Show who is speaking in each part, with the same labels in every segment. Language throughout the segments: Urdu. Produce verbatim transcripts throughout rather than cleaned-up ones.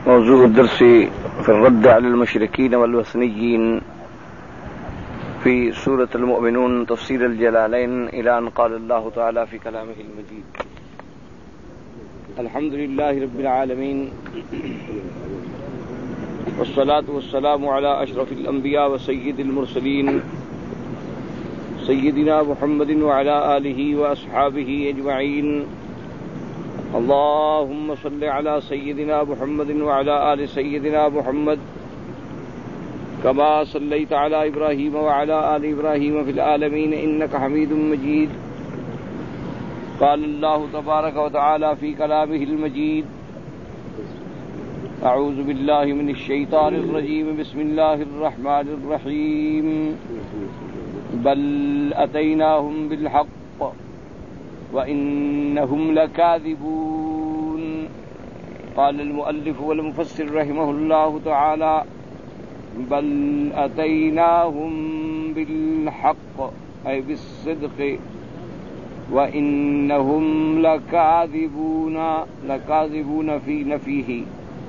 Speaker 1: موضوع الدرس في الرد على المشركين والوثنيين في سورة المؤمنون تفسير الجلالين إلى أن قال الله تعالى في كلامه المجيد: الحمد لله رب العالمين، والصلاة والسلام على أشرف الأنبياء وسيد المرسلين سيدنا محمد وعلى آله وأصحابه أجمعين. اللهم صل على سيدنا محمد وعلى آل سيدنا محمد كما صليت على إبراهيم وعلى آل إبراهيم في العالمين إنك حميد مجيد. قال الله تبارك وتعالى في كلامه المجيد: أعوذ بالله من الشيطان الرجيم، بسم الله الرحمن الرحيم. بل أتيناهم بالحق وإنهم لكاذبون. قال المؤلف والمفسر رحمه الله تعالى: بل أتيناهم بالحق أي بالصدق وإنهم لكاذبون، لكاذبون في نفيه،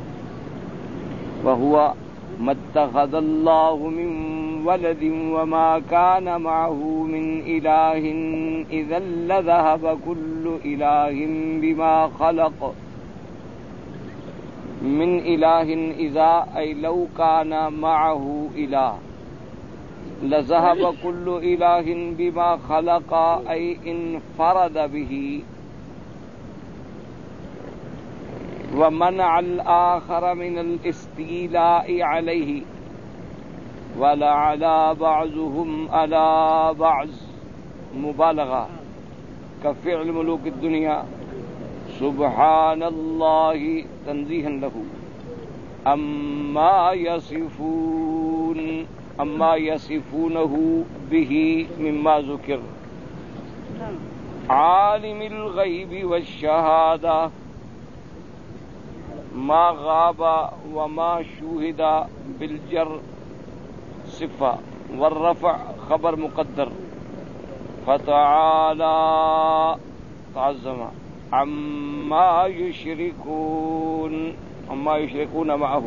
Speaker 1: وهو ما اتخذ الله من ولد وما كان معه من إله إذا لذهب كل إله بما خلق. من إله إذا أي لو كان معه إله، لذهب كل إله بما خلق أي انفرد به، ومنع الآخر من الاستيلاء عليه، ولعلى بعضهم على بعض مبالغة كفعل ملوك الدنيا سبحان الله تنزيها له أما يصفون، أما يصفونه به مما ذكر. عالم الغيب والشهادة ما غاب وما شوهد بالجر صفة والرفع خبر مقدر. فتعالى تعظم عما يشركون، عما يشركون معه.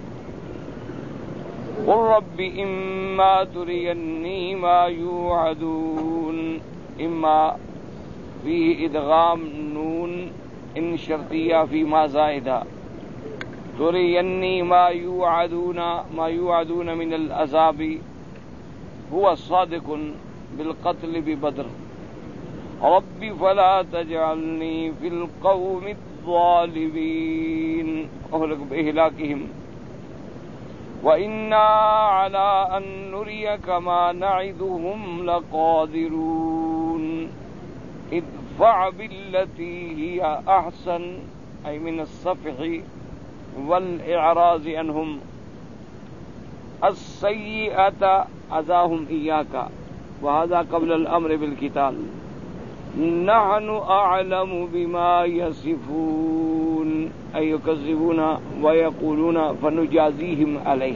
Speaker 1: قل رب إما تريني ما يوعدون. إما فيه إدغام نون إن شرطية في ما زائدة. تريني ما يوعدون، ما يوعدون من العذاب هو صادق بالقتل ببدر. رب فلا تجعلني في القوم الظالمين، أهلك بإهلاكهم. وإنا على أن نريك ما نعدهم لقادرون. ادفع بالتي هي أحسن أي من الصفح والإعراض عنهم السيئة أذاهم إياك، وهذا قبل الأمر بالقتال. نحن أعلم بما يصفون أي يكذبون ويقولون فنجازيهم عليه.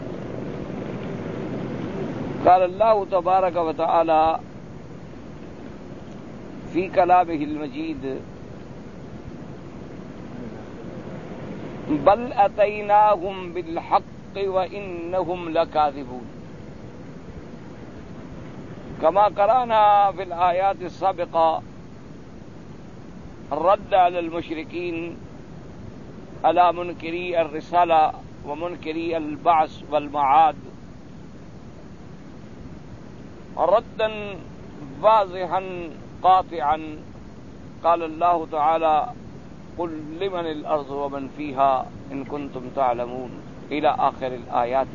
Speaker 1: قال الله تبارك وتعالى في كلامه المجيد: بل أتيناهم بالحق وإنهم لكاذبون. كما قرأنا في الآيات السابقة الرد على المشركين على منكري الرسالة ومنكري البعث والمعاد، ردا واضحا قاطعا. قال الله تعالى: قل لمن الأرض ومن فيها إن كنتم تعلمون، إلى آخر الآيات.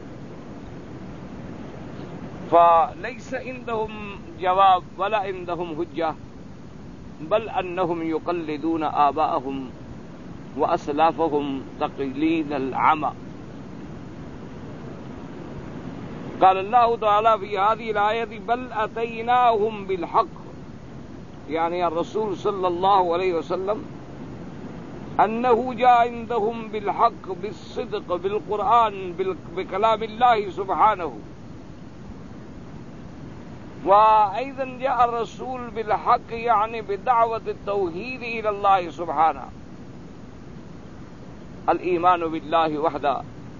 Speaker 1: فليس عندهم جواب ولا عندهم حجة، بل أنهم يقلدون آباءهم وأسلافهم تقليد العمى. قال الله تعالى في هذه الآية: بل أتيناهم بالحق، يعني الرسول صلى الله عليه وسلم أنه جاء عندهم بالحق، بالصدق، بالقرآن، بكلام الله سبحانه. وأيضا جاء الرسول بالحق يعني بدعوة التوحيد إلى الله سبحانه. الإيمان بالله وحده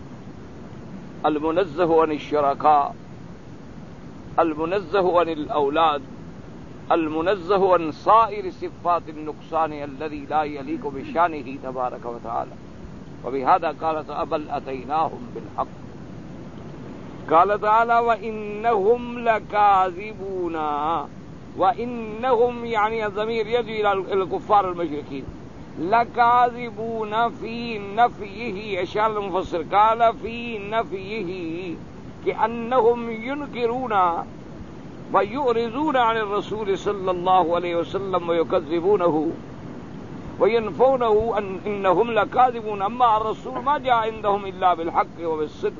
Speaker 1: المنزه عن الشركاء المنزه عن الأولاد المنزه عن سائر صفات النقصان الذي لا يليق بشانه تبارك وتعالى. وبهذا قال بل أتيناهم بالحق. قال تعالى وإنهم لكاذبون. وإنهم يعني الضمير يجي إلى الكفار المشركين. لكاذبون في نفيه، اشار المفسر قال في نفيه كأنهم ينكرون ويعرضون عن الرسول صلى الله عليه وسلم ويكذبونه وينفونه أن إنهم لكاذبون. أما الرسول ما جاء عندهم إلا بالحق وبالصدق.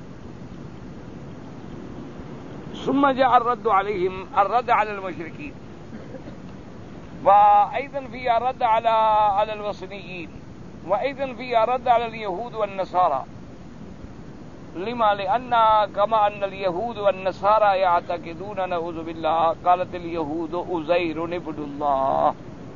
Speaker 1: ثم جاء الرد عليهم، الرد على المشركين، وأيضا فيها رد على على الوثنيين، وأيضا فيها رد على اليهود والنصارى. لما؟ لأن كما أن اليهود والنصارى يعتقدون نعوذ بالله، قالت اليهود عزير ابن الله.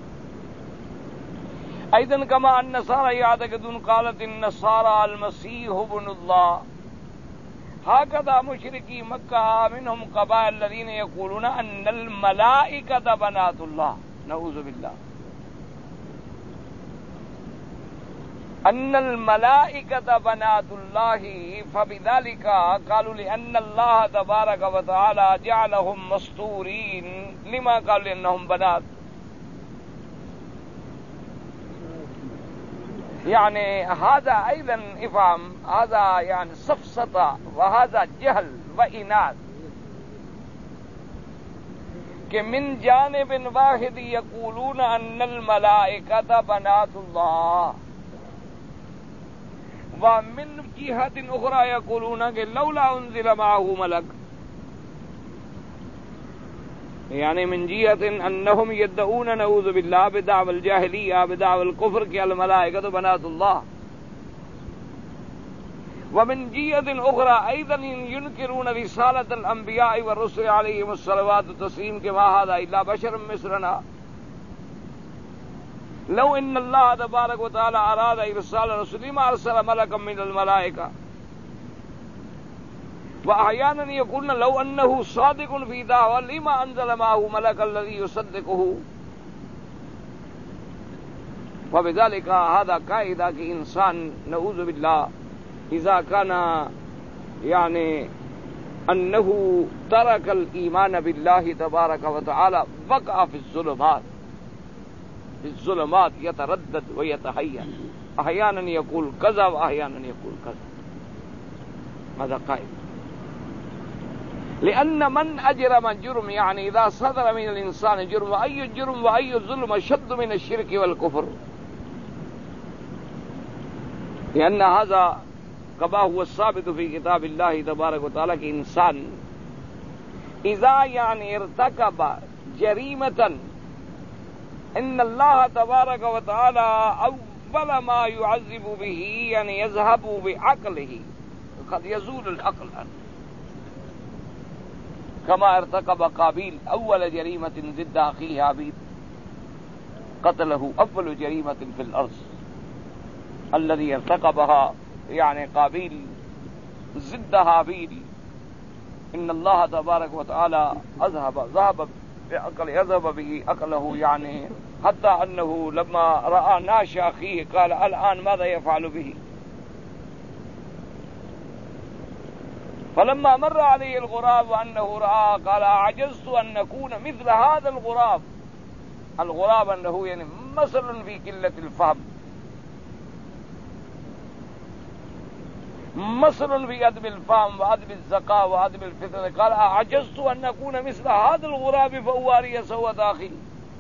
Speaker 1: أيضا كما أن النصارى يعتقدون قالت النصارى المسيح ابن الله. هكذا مشركي مكة منهم قبائل الذين يقولون أن الملائكة بنات الله، نعوذ بالله، أن الملائكة بنات الله. فبذلك قالوا لأن الله تبارك وتعالى جعلهم مستورين. لما قالوا لأنهم بنات؟ يعني هذا أيضا افهم، هذا يعني سفسطة وهذا جهل وإناد، کہ من جانب واحد يقولون أن الملائكة بنات الله، ومن جهة أخرى يقولون کہ لولا أنزل معه ملك. يعني من جهة أنهم يدعون نعوذ بالله بدعوى الجاهلية بدعوى الكفر کہ الملائكة بنات الله، ومن جهة أخرى أيضا ينكرون رسالة الأنبياء والرسل عليهم الصلوات والتسليم كما هذا إلا بشر مثلنا. لو إن الله تبارك وتعالى أراد إرسال رسول ما أرسل ملكا من الملائكة. وأحيانا يقولون لو أنه صادق في دعوى لما أنزل معه ملك الذي يصدقه. وبذلك هذا قاعدة کہ انسان نعوذ بالله إذا كان يعني أنه ترك الإيمان بالله تبارك وتعالى وقع في الظلمات، في الظلمات يتردد ويتحير، أحيانا يقول كذا وأحيانا يقول كذا. هذا قائد. لأن من أجرم جرم يعني إذا صدر من الإنسان جرم، وأي جرم وأي ظلم أشد من الشرك والكفر، لأن هذا كما هو الثابت في كتاب الله تبارك وتعالى کہ انسان إذا يعني ارتكب جريمة إن الله تبارك وتعالى أول ما يعذب به يعني يذهب بعقله، قد يزول العقل عنه، كما ارتكب قابيل أول جريمة ضد أخيه هابيل، قتله أول جريمة في الأرض الذي ارتكبها يعني قابيل ضد هابيل. إن الله تبارك وتعالى أذهب ذهب بعقل يذهب به عقله، يعني حتى أنه لما رأى ناش أخيه قال الآن ماذا يفعل به؟ فلما مر عليه الغراب وأنه رأى قال عجزت أن نكون مثل هذا الغراب. الغراب أنه يعني مثل في قلة الفهم، مثل في عدم الفهم وعدم الذكاء وعدم الفطنة. قال عجزت أن نكون مثل هذا الغراب فأواري سوءة أخي.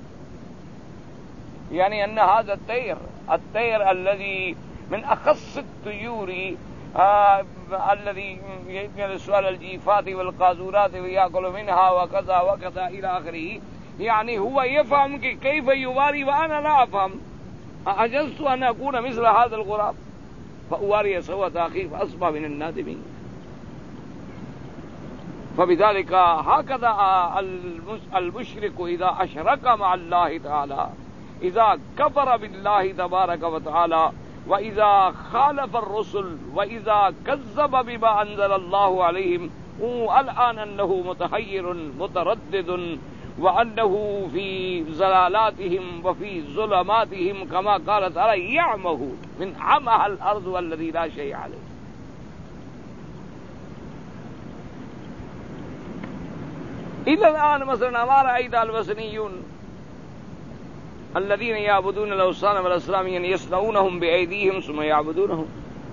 Speaker 1: يعني أن هذا الطير الطير الذي من أخص الطيور آه الذي يأكل سؤال الجيفات والقاذورات ويأكل منها وكذا وكذا إلى آخره، يعني هو يفهم كيف يواري وأنا لا أفهم. عجزت أن أكون مثل هذا الغراب فأواري سوءة أخي فأصبح من النادمين. فبذلك هكذا المشرك إذا أشرك مع الله تعالى، إذا كفر بالله تبارك وتعالى وَإِذَا خَالَفَ الرُّسُلُ وَإِذَا كَذَّبَ بِمَا أَنزَلَ اللَّهُ عَلَيْهِمْ الآن أنه متحير متردد وأنه في زلالاتهم وفي ظلماتهم كما قال تعالى يعمه من عمها الأرض والذي لا شيء عليه. إلى الآن مثلا ہمارا أيضا الوثنيون الذين يعبدون الأوثان والأصنام يصنعونهم بأيديهم ثم يعبدونهم.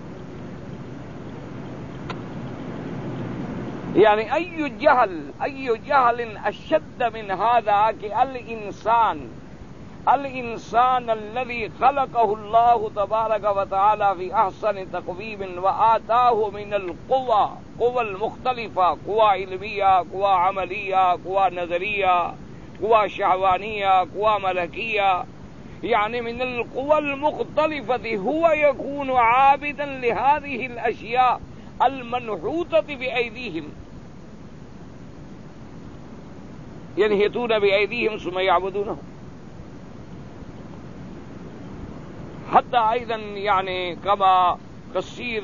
Speaker 1: یعنی ای جہل ای جہل اشد من هذا کہ الانسان الانسان الذي خلقه الله تبارك وتعالى في احسن تقويم وآتاه من القوى قوى المختلفة قوى علمية قوى عملية قوى نظرية قوى شهوانية قوى ملكية، يعني من القوى المختلفة هو يكون عابدا لهذه الأشياء المنحوتة بأيديهم ينحتون بأيديهم ثم يعبدونه. حتى أيضا يعني كما تصير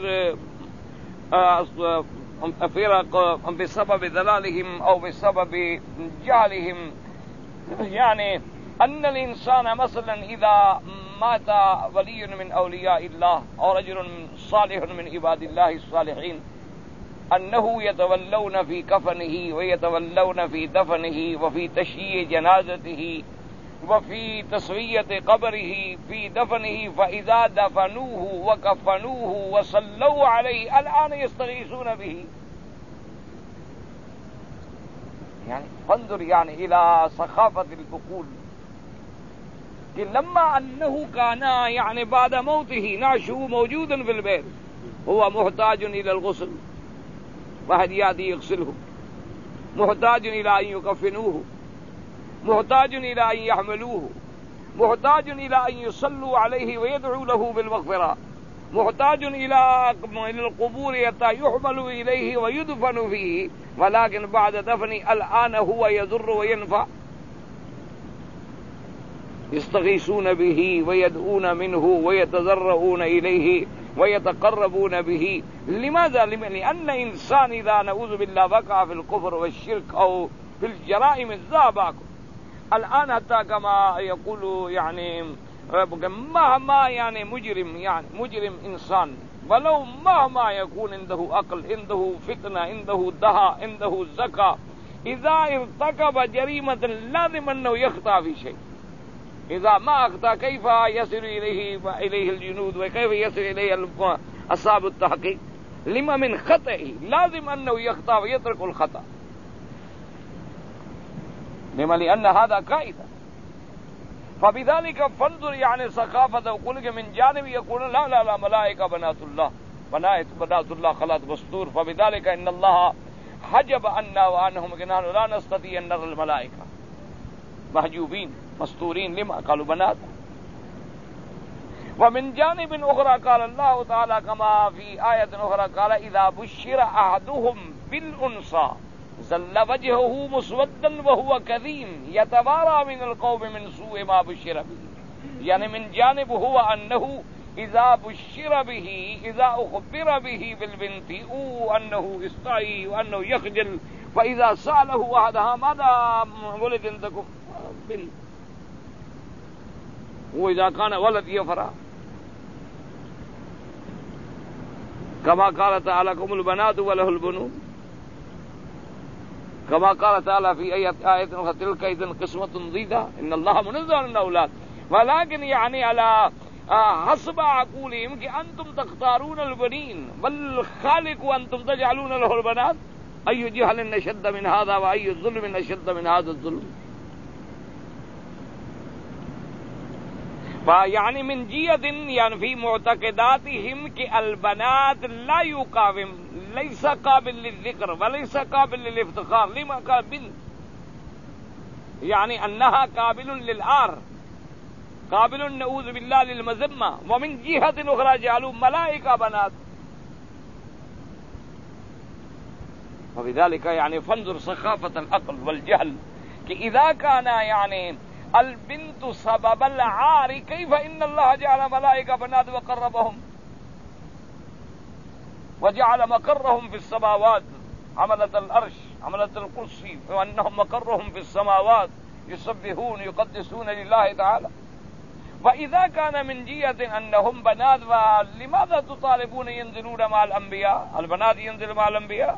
Speaker 1: فرق بسبب ضلالهم أو بسبب جهلهم، يعني أن الإنسان مثلا إذا مات ولي من أولياء الله أو رجل صالح من عباد الله الصالحين أنه يتولون في كفنه ويتولون في دفنه وفي تشييع جنازته وفي تسوية قبره في دفنه، فإذا دفنوه وكفنوه وصلوا عليه الآن يستغيثون به. يعني انظر يعني إلى سخافة العقول، کہ لما أنه كان يعني بعد موته نعشه موجودا في البيت هو محتاج إلى الغسل، واحد يأتي يغسله، محتاج إلى أن يكفنوه، محتاج إلى أن يحملوه، محتاج إلى أن يصلوا عليه ويدعوا له بالمغفرة، محتاج إلى القبور حتى يحمل إليه ويدفن فيه، ولكن بعد دفنه الآن هو يضر وينفع. يستغيثون به ويدعون منه ويتضرعون إليه ويتقربون به. لماذا؟ لأن إنسان إذا نعوذ بالله وقع في الكفر والشرك أو في الجرائم الذابة الآن حتى كما يقول يعني مهما يعني مجرم يعني مجرم إنسان ولو مهما يكون عنده عقل عنده فتنة عنده دهاء عنده ذكاء، إذا ارتكب جريمة لازم أنه يخطأ في شيء. إذا ما أخطأ كيف يصل إليه إليه الجنود وكيف يصل إليه أصحاب التحقيق؟ لما من خطئه لازم أنه يخطأ ويترك الخطأ، لما لأن هذا قاعدة. فبذلك فانظر يعني ثقافة وقولك من جانب يقولون لا لا لا ملائكة بنات الله بنات بنات الله خلات مستور، فبذلك إن الله حجب عنا وعنهم نحن لا نستطيع أن نرى الملائكة محجوبين مستورين. لما قالوا بنات. ومن جانب أخرى قال الله تعالى كما في آية أخرى قال إذا بشر أحدهم بالأنثى ظل وجهه مسودا وهو كظيم يتوارى من القوم من سوء ما بشر به. يعني من جانب هو أنه إذا بشر به إذا أخبر به بالبنت أو أنه يستحي وأنه يخجل، فإذا سأله أحدها ماذا ولد عندكم بنت، وإذا كان ولد يفرح. كما قال تعالى لكم البنات وله البنون، كما قال تعالى في آية آية تلك إذن قسمة ضيزى إن الله منزه عن الأولاد. ولكن يعني على حسب عقولهم کہ أنتم تختارون البنين والخالق وأنتم تجعلون له البنات، أي جهل أشد من هذا وأي ظلم أشد من هذا الظلم. فيعني من جهة يعني في معتقداتهم کہ البنات لا يقاوم ليس قابل للذكر وليس قابل للافتخار. لما قال بنت؟ يعني أنها قابل للعار قابل نعوذ بالله للمذمة. ومن جهة أخرى جعلوا ملائكة بنات. وبذلك يعني فانظر سخافة العقل والجهل کہ اذا كان يعني البنت سبب العار كيف ان الله جعل ملائكة بنات وقربهم وجعل مقرهم في السماوات حملة العرش حملة الكرسي وانهم مقرهم في السماوات يسبحون يقدسون لله تعالى. وإذا كان من جهة أنهم بنات لماذا تطالبون ينزلون مع الأنبياء؟ البنات ينزل مع الأنبياء.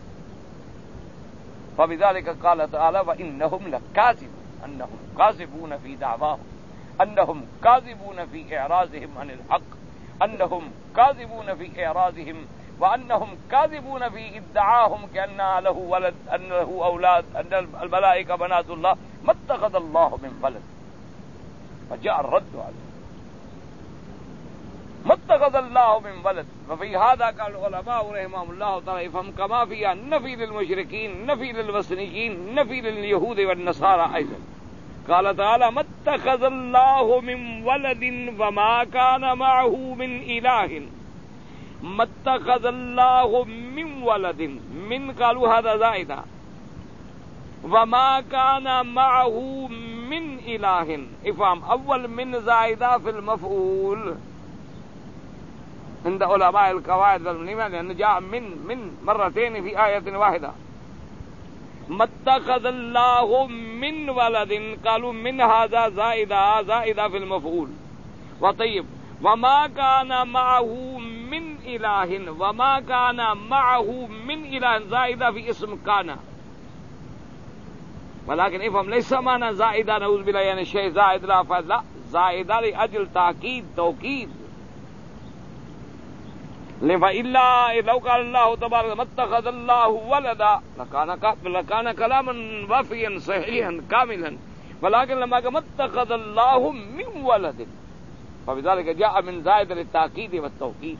Speaker 1: فبذلك قال تعالى وإنهم لكاذبون أنهم كاذبون في دعواهم أنهم كاذبون في إعراضهم عن الحق أنهم كاذبون في إعراضهم وأنهم كاذبون في ادعاهم كأن له ولد أن له أولاد أن الملائكة بنات الله ما اتخذ الله من ولد. فجاء الرد عليه ما اتخذ الله من ولد. وفي هذا قال العلماء رحمهم الله تعالى فهم كما فيها نفي للمشركين نفي للوثنيين نفي لليهود والنصارى أيضا. قال تعالى ما اتخذ الله من ولد وما كان معه من إله ما اتخذ الله من ولد من قالوا هذا زائدة وما كان معه من إله افهم أول من زائدة في المفعول عند علماء القواعد والمنيمة لأن جاء من من مرتين في آية واحدة. ما اتخذ الله من ولد قالوا من هذا زائدة زائدة في المفعول. وطيب وما كان معه من إله وما كان معه من إله زائدة في اسم كان ولكن افهم ليس معنى زائدة نعوذ بالله يعني شيء زائد لا فائدة لا زائدة لأجل تأكيد توكيد. إلا لو قال الله تبارك ما اتخذ الله ولدا لكان لكان كلاما وافيا صحيحا كاملا ولكن لما قال ما اتخذ الله من ولد فبذلك جاء من زائد للتأكيد والتوكيد.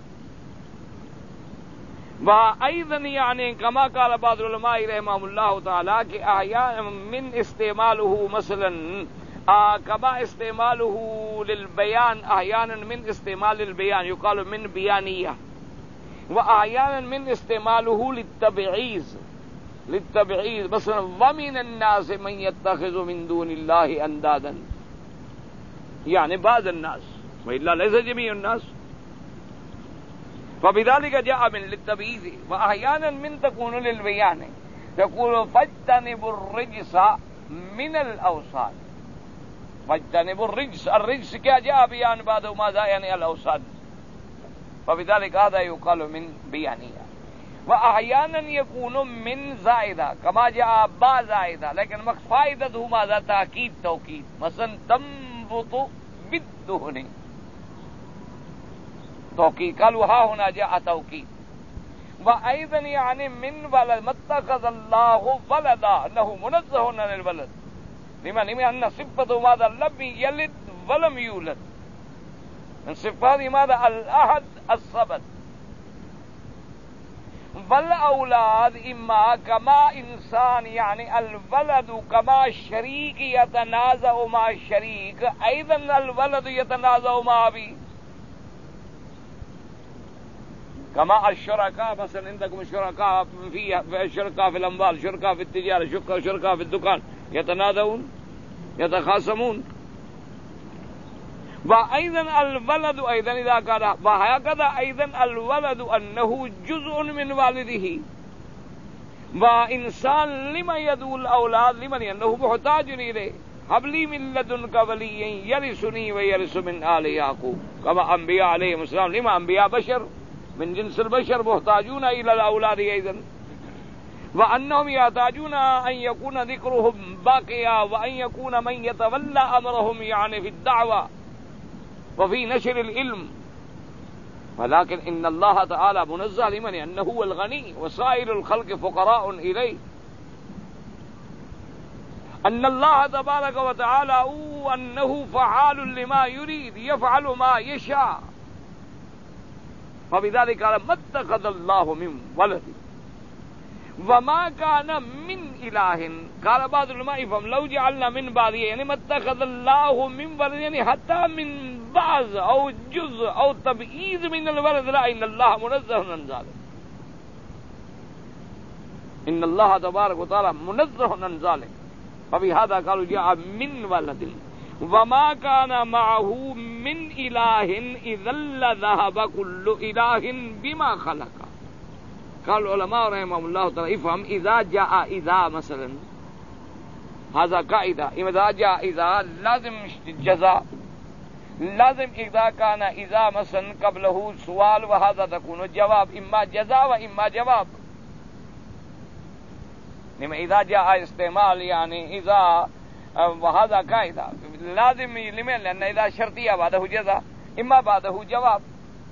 Speaker 1: وأيضا يعني كما قال بعض العلماء رحمهم الله تعالى کہ أحيانا من استعماله مثلا آه كما استعماله للبيان أحيانا من استعمال البيان يقال من بيانية وأحيانا من استعماله للتبعيض للتبعيض مثلا ومن الناس من يتخذ من دون الله أندادا يعني بعض الناس وإلا ليس جميع الناس. فبذلك جاء من للتبعيض وأحيانا من تكون للبيان تقول فاجتنبوا الرجس من الأوثان فاجتنبوا الرجس الرجس كیا جاء بيان بعد ماذا يعني الأوثان فبذلك هذا يقال من بيانية. وأحيانا يكون من زائدة كما جاء با زائدة لكن فائدته ماذا تأكيد توكيد مثلا تنبط بالدهن توكيد قالوا ها هنا جاء توكيد. وأيضا يعني من ولد ما اتخذ الله ولدا أنه منزه عن الولد لمن لأن صفته ماذا لم يلد ولم يولد من صفات ماذا الأحد الصمد. والأولاد إما كما إنسان يعني الولد كما الشريك يتنازع مع الشريك أيضا الولد يتنازع مع أبيه كما الشركاء مثلا عندكم شركاء في شركاء في الأموال شركاء في التجارة شركاء في الدكان يتنازعون يتخاصمون. وأيضا الولد أيضا إذا كان وهكذا أيضا الولد أنه جزء من والده وإنسان لمن يدعو الأولاد لمن أنه محتاج إليه هب لي من لدنك وليا يرثني ويرث من آل يعقوب كما أنبياء عليهم السلام لما أنبياء بشر من جنس البشر محتاجون إلى الأولاد أيضا. وأنهم يحتاجون أن يكون ذكرهم باقيا وأن يكون من يتولى أمرهم يعني في الدعوة وفي نشر العلم. ولكن إن الله تعالى منزه لمن أنه هو الغني وسائر الخلق فقراء إليه. أن الله تبارك وتعالى هو أنه فعال لما يريد يفعل ما يشاء. فبذلك قال ما اتخذ الله من ولد وما كان من إله. قال بعض العلماء فهم لو جعلنا من بعض يعني ما اتخذ الله من ولد يعني حتى من بعض أو جزء أو تبعيض من الولد لا إن الله منزه عن ذلك. إن الله تبارك وتعالى منزه عن ذلك. فبهذا قالوا جاء من ولد وما كان معه من إله إذا لذهب كل إله بما خلق. قال العلماء رحمهم الله تعالى افهم إذا جاء إذا مثلا هذا قاعدة إذا جاء إذا لازم جزاء لازم إذا كان إذا مثلا قبله سؤال وهذا تكون جواب إما جزاء وإما جواب. لما إذا جاء استعمال يعني إذا وهذا قاعدة لازم لمن لأن إذا شرطية بعده جزاء إما بعده جواب.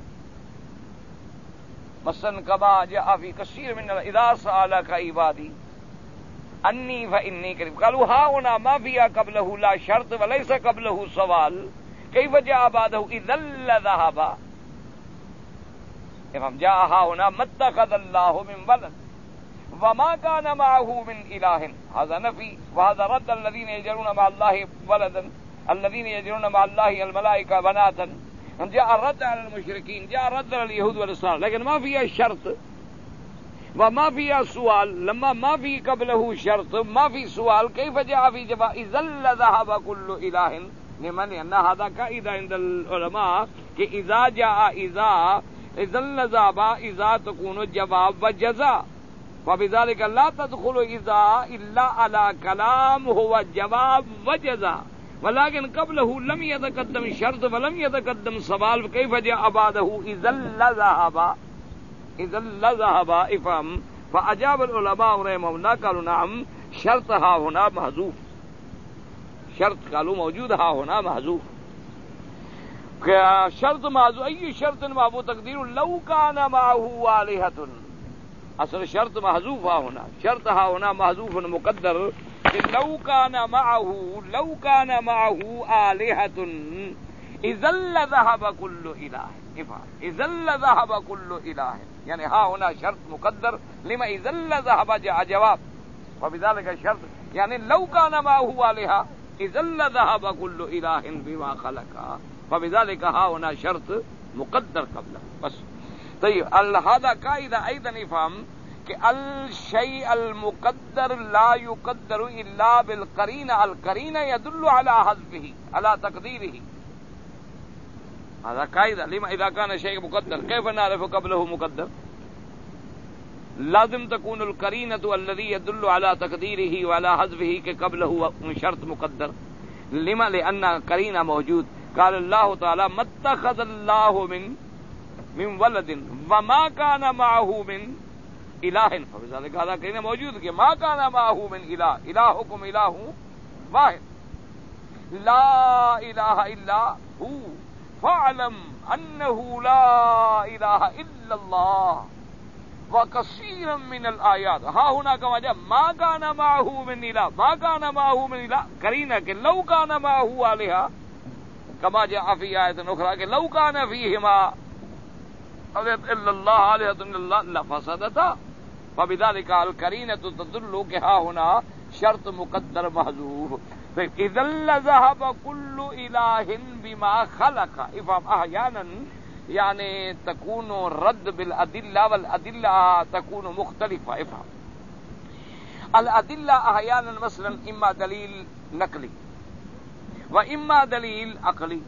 Speaker 1: مثلا كما جاء في كثير من إذا سألك عبادي انی فإنی قریب. قالوا ها هنا ما فيها قبله لا شرط وليس قبله سوال كيف جاء بعده إذا لذهب. افهم جاء ها هنا ما اتخذ الله من ولد وما كان معه من إله هذا نفي وهذا رد الذين يجعلون مع الله ولدا الذين يجعلون مع الله الملائكة بناتا. جاء الرد على المشركين جاء الرد على اليهود والنصارى لكن ما فيها شرط وما فيها سؤال. لما ما في قبله شرط ما في سؤال كيف جاء في جواب إذا لذهب كل إله لمن أن هذا قاعدة عند العلماء کہ إذا جاء إذا إذا لذهب إذا تكون جواب وجزاء. فبذلك لا تدخل إذا إلا على كلام هو جواب وجزاء ولكن قبله لم يتقدم شرط ولم يتقدم سوال كيف جاء بعده إذا لذهب إذا لذهب. افهم فأجاب العلماء رحمهم الله قالوا نعم شرط ها هنا محذوف شرط قالوا موجود ها هنا محذوف. شرط محذوف أي شرط محذوف تقدير لو كان معه آلهة. اصل شرط محذوف ها هنا شرط ها هنا محذوف مقدر لو كان معه لو كان معه آلهة إذا لذهب كل إله. إذا لذهب كل إله يعني ها هنا شرط مقدر لما إذا لذهب جاء جواب. وبذلك شرط يعني لو كان معه آلهة إذا لذهب كل إله بما خلق. فبذلك ها هنا شرط مقدر قبله بس. طيب هذا قاعدة أيضا يفهم کہ الشيء المقدر لا يقدر إلا بالقرينة. القرينة يدل على حذفه على تقديره. هذا قاعدة لما إذا كان شيء مقدر كيف نعرف قبله مقدر. لازم تكون القرينة الذي يدل على تقديره وعلى حذفه کہ قبله شرط مقدر. لما لأن قرينة موجود. قال الله تعالى ما اتخذ الله من من ولد وما كان معه من إله. فبذلك هذا قرينة موجود کہ ما كان معه من إله إلهكم إله واحد لا إله إلا هو فاعلم أنه لا إله إلا الله وكثيرا من الآيات. ها هنا كما جاء ما كان معه من إله ما كان معه من إله قرينة کہ لو كان معه آلهة كما جاء في آية أخرى کہ لو كان فيهما إلا الله آلهة إلا الله لفسدتا. فبذلك القرينة تدل کہ ها هنا شرط مقدر محذوف. إذا لذهب كل إله بما خلق. افهم أحيانا يعني تكون رد بالأدلة والأدلة تكون مختلفة. افهم الأدلة أحيانا مثلا إما دليل نقلي وإما دليل عقلي.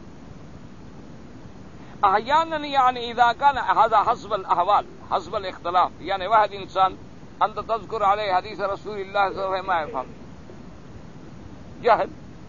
Speaker 1: أحيانا يعني إذا كان هذا حسب الأحوال حسب الاختلاف. يعني واحد إنسان أنت تذكر عليه حديث رسول الله صلى الله عليه وسلم ما يفهم جهل.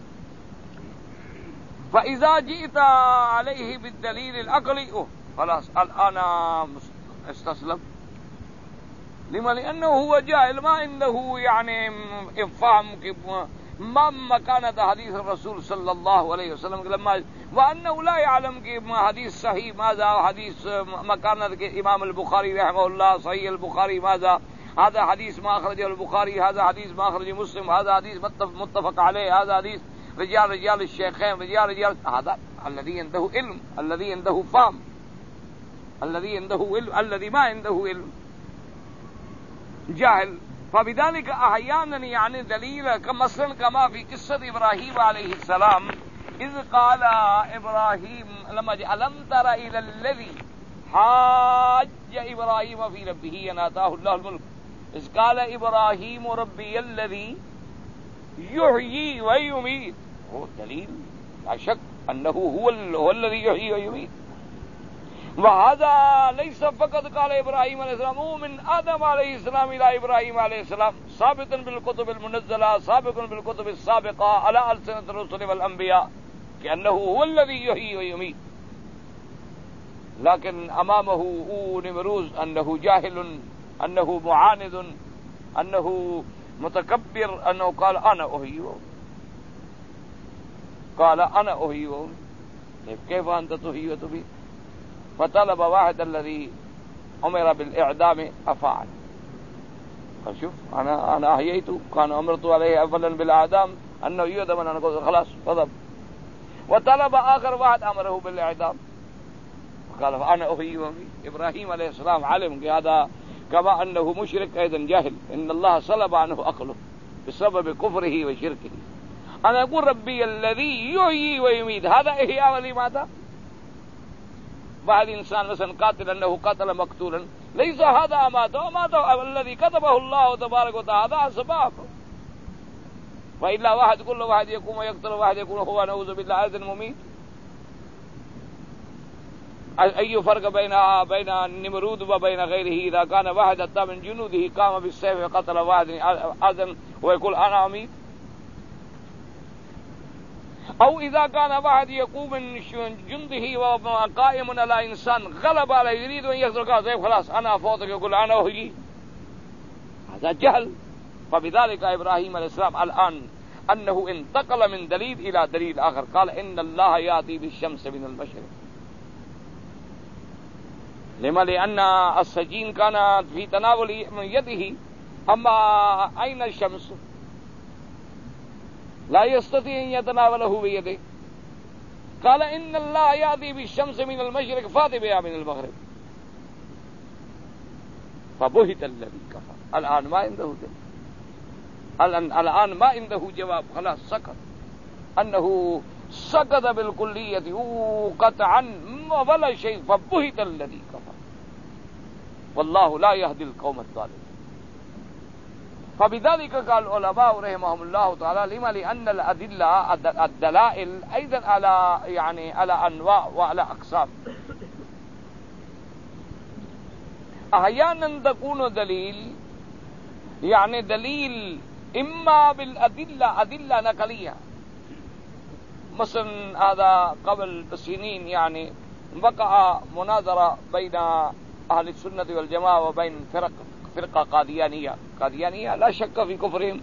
Speaker 1: فإذا جئت عليه بالدليل العقلي أوه خلاص الآن استسلم. لما لأنه هو جاهل ما عنده يعني إفهام ما مكانة حديث الرسول صلى الله عليه وسلم لما وأنه لا يعلم کہ حدیث صحیح ماذا حدیث مكانة إمام البخاري رحمه الله صحيح البخاري ماذا هذا حديث ما أخرجه البخاري هذا حديث ما أخرجه مسلم هذا حديث متفق عليه هذا حديث رجال رجال الشيخين رجال رجال. هذا الذي عنده علم الذي عنده فهم الذي عنده علم الذي ما عنده علم جاهل. فبذلك أحيانا يعني دليل كمثلا كما في قصة إبراهيم عليه السلام إذ قال إبراهيم لما ألم تر إلى الذي حاج إبراهيم في ربه أن آتاه الله الملك إذ قال إبراهيم ربي الذي یحیی و یمیت، وہ دلیل لا شک انه هو هو الذي يحيي ويميت. وهذا ليس فقط قال ابراہیم علیہ السلام، من آدم علیہ السلام الى ابراہیم علیہ السلام، ثابت بالکتب المنزلہ، سابق بالکتب السابقہ على ألسنة الرسل والانبیاء کہ انه هو الذي يحيي ويميت. لیکن امامه نمروز انه جاہل، انه معاند، انه متکبر، انه قال انا احيي، قال انا احيي كيف انت تحيي وتميت؟ فطلب واحد الذي امر بالاعدام افعل، فشوف انا انا احييت، كان امرت عليه اولا بالاعدام انه يعدم، انا قلت خلاص فضب. وطلب اخر واحد امره بالاعدام قال انا احيي واميت. ابراہیم علیہ السلام عالم کہ هذا كما انه مشرك ايضا جاهل، ان الله صلب عنه عقله بسبب كفره وشركه. انا اقول ربي الذي يحيي ويميت، هذا احياء لماذا؟ بعض انسان مثلا قاتل انه قتل مقتولا، ليس هذا اماته، اماته الذي كتبه الله تبارك وتعالى، هذا اسباب. والا واحد كل واحد يقوم ويقتل، واحد يكون هو نعوذ بالله ايضا مميت. اي فرق بين بين النمرود وبين غيره؟ اذا كان واحد حتى من جنوده قام بالسيف وقتل واحد اذن ويقول انا اميت، او اذا كان واحد يقوم من جنده وقائم على انسان غلب عليه يريد ان يقتل سيف، خلاص انا فوتك يقول انا احيي، هذا جهل. فبذلك ابراهيم عليه السلام الان انه انتقل من دليل الى دليل اخر، قال ان الله ياتي بالشمس من المشرق. لما؟ لان السجين كان في تناول يده، اما اين الشمس؟ لا يستطيع ان يتناوله بيده. قال ان الله ياتي بالشمس من المشرق فات بها من المغرب، فبهت الذي كفر. الان ما عنده دليل، الان الان ما عنده جواب، خلاص سكت، انه سكت بالكلية قطعا ولا شيء، فبهت الذي كفر. والله لا يهدي القوم الظالمين. فبذلك قال العلماء رحمهم الله تعالى لما؟ لأن الأدلة الدلائل أيضا على يعني على أنواع وعلى أقسام. أحيانا تكون دليل يعني دليل إما بالأدلة أدلة نقلية. مثلا هذا قبل سنين يعني وقع مناظرة بين أهل السنة والجماعة وبين فرق فرقة قاديانية. قاديانية لا شك في كفرهم،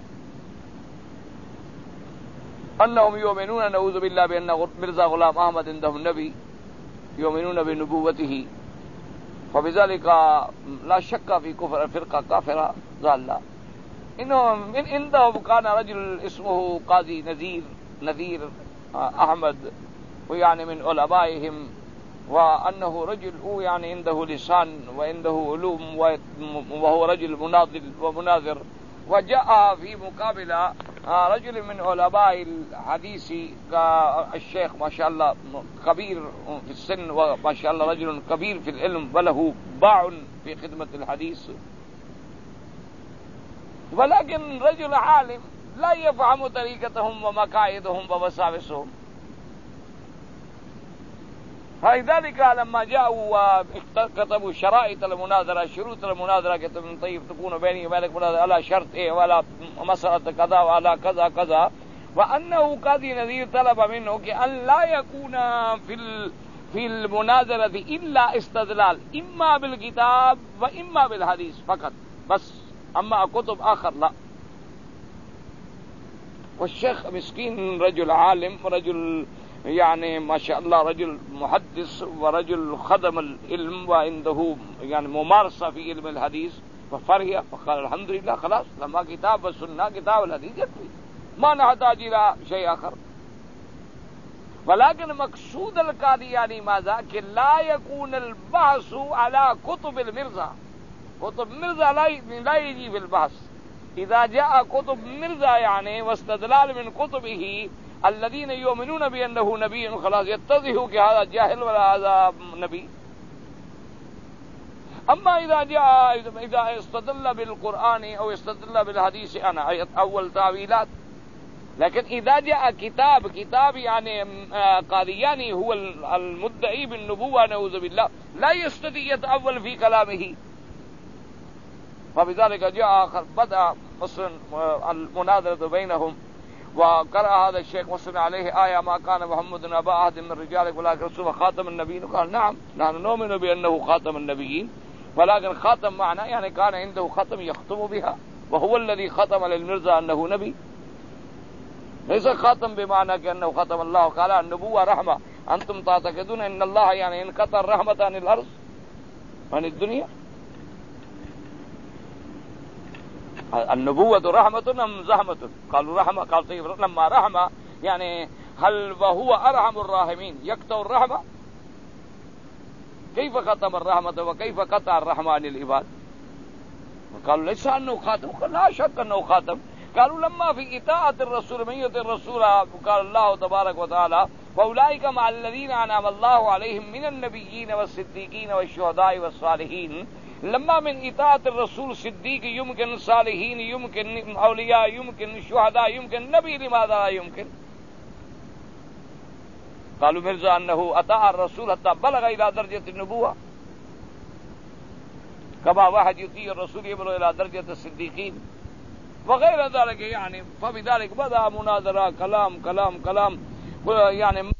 Speaker 1: أنهم يؤمنون نعوذ بالله بأن مرزا غلام أحمد عندهم النبي، يؤمنون بنبوته، فبذلك لا شك في كفر الفرقة كافرة ضالة. إنهم من عندهم كان رجل اسمه قاضي نذير نذير أحمد، ويعني من علمائهم، وأنه رجل هو يعني عنده لسان وعنده علوم، وهو رجل مناضل ومناظر. وجاء في مقابلة رجل من علماء الحديث الشيخ ما شاء الله كبير في السن، وما شاء الله رجل كبير في العلم وله باع في خدمة الحديث، ولكن رجل عالم لا يفهم طريقتهم ومقايدهم ووساوسهم. فلذلك لما جاءوا وكتبوا شرائط المناظرة، شروط المناظرة، كتبوا طيب تكون بيني وبينك مناظرة على شرط ايه ولا مسألة كذا وعلى كذا كذا، وأنه قاضي نذير طلب منه كأن لا يكون في في المناظرة إلا استدلال، إما بالكتاب وإما بالحديث فقط بس، أما كتب آخر لا. والشيخ مسكين رجل عالم، رجل يعني ما شاء الله رجل محدث ورجل خدم العلم وعنده يعني ممارسة في علم الحديث، ففرح فقال الحمد لله خلاص لما كتاب السنة كتاب الحديث يكفي، ما نحتاج إلى شيء آخر. ولكن مقصود القادياني ماذا؟ کہ لا يكون البحث على كتب المرزا، كتب مرزا لا يجي في البحث. إذا جاء كتب مرزا يعني واستدلال من كتبه الذين يؤمنون بأنه نبي، خلاص يتضح کہ هذا جاهل ولا هذا نبي. أما إذا جاء إذا استدل بالقرآن أو استدل بالحديث، أنا أول تعويلات لیکن اذا جاء کتاب کتاب یعنی قادیانی هو المدعی بالنبوة نعوذ باللہ لا يستطيع يتأول في كلامه فبذلك جاء آخر بدأ مسلم المناظرة بينهم وقرأ هذا الشيخ مسلم عليه آية ما كان محمد أبا أحد من رجالكم ولكن رسول خاتم النبيين قال نعم نحن نؤمن بأنه خاتم النبيين ولكن خاتم معنى يعني كان عنده ختم يختم بها وهو الذي ختم للمرزا أنه نبي ليس خاتم بمعنى كأنه ختم الله قال النبوة رحمة أنتم تعتقدون أن الله يعني انقطع الرحمة عن الأرض عن الدنيا النبوة رحمة أم زحمة قالوا رحمة قال طيب لما رحمة يعني هل وهو أرحم الراحمين يقطع الرحمة كيف ختم الرحمة وكيف قطع الرحمة عن العباد قالوا ليس أنه خاتم لا شك أنه خاتم قالوا لما في إطاعة الرسول من يطع الرسول قال الله تبارك وتعالى فأولئك مع الذين أنعم الله عليهم من النبيين والصديقين والشهداء والصالحين لما من إطاعة الرسول صديق يمكن صالحين يمكن أولياء يمكن شهداء يمكن نبي لماذا لا يمكن قالوا مرزا أنه أطاع الرسول حتى بلغ إلى درجة النبوة كما واحد يطيع الرسول يبلغ إلى درجة الصديقين وغير ذلك يعني فبذلك بدأ مناظرة كلام كلام كلام يعني